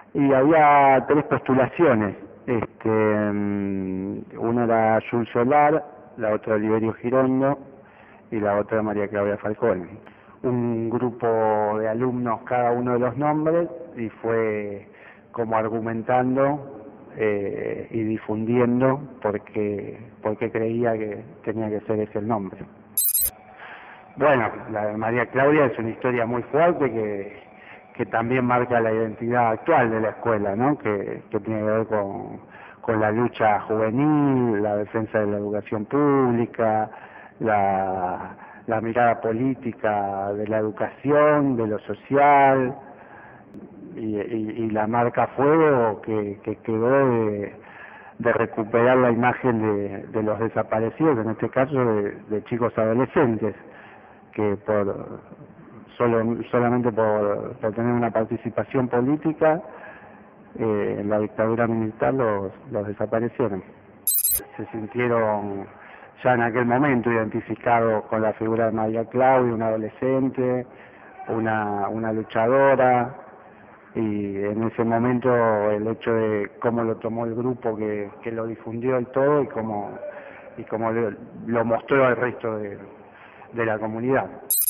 Y había tres postulaciones. Una era Jules Solar, la otra Oliverio Girondo y la otra María Claudia Falcone. Un grupo de alumnos, cada uno de los nombres, y fue como argumentando y difundiendo porque creía que tenía que ser ese el nombre. Bueno, la de María Claudia es una historia muy fuerte que también marca la identidad actual de la escuela, ¿no? Que tiene que ver con la lucha juvenil, la defensa de la educación pública, la mirada política de la educación, de lo social, y la marca fuego que quedó de recuperar la imagen de los desaparecidos, en este caso de chicos adolescentes, que solamente por tener una participación política en la dictadura militar los desaparecieron. Se sintieron ya en aquel momento identificados con la figura de María Claudia, una adolescente, una luchadora, y en ese momento el hecho de cómo lo tomó el grupo que lo difundió el todo y cómo lo mostró al resto de la comunidad.